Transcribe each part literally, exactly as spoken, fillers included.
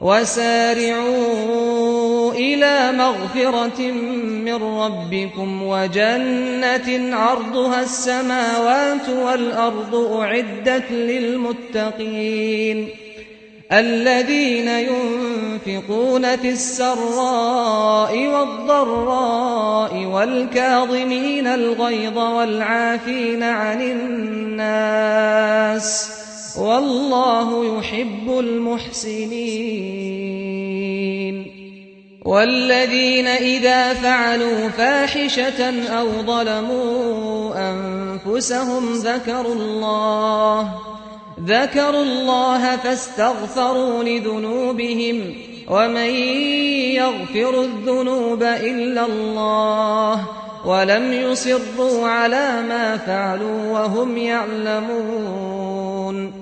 وسارعوا إلى مغفرة من ربكم وجنة عرضها السماوات والأرض أعدت للمتقين الذين ينفقون في السراء والضراء والكاظمين الغيظ والعافين عن الناس والله يحب المحسنين والذين إذا فعلوا فاحشة أو ظلموا أنفسهم ذكروا الله ذكروا الله فاستغفروا لذنوبهم ومن يغفر الذنوب إلا الله ولم يصروا على ما فعلوا وهم يعلمون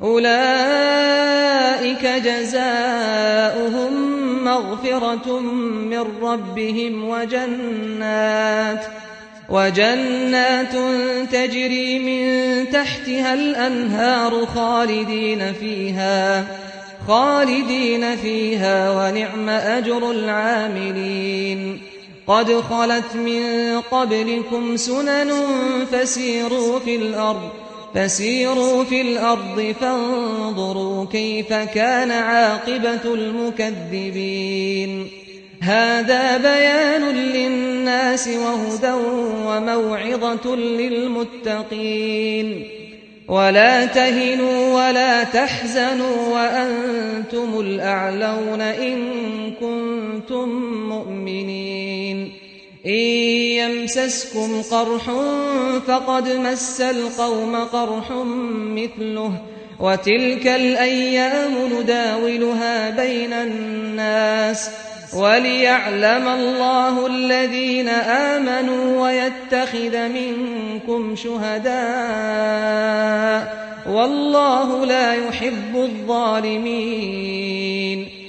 أولئك جزاؤهم مغفرة من ربهم وجنات وجنات تجري من تحتها الأنهار خالدين فيها خالدين فيها ونعم أجر العاملين قد خلت من قبلكم سنن فسيروا في الأرض فسيروا في الأرض فانظروا كيف كان عاقبة المكذبين هذا بيان للناس وهدى وموعظة للمتقين ولا تهنوا ولا تحزنوا وأنتم الأعلون إن كنتم مؤمنين إن يمسسكم قرح فقد مس القوم قرح مثله وتلك الأيام نداولها بين الناس وليعلم الله الذين آمنوا ويتخذ منكم شهداء والله لا يحب الظالمين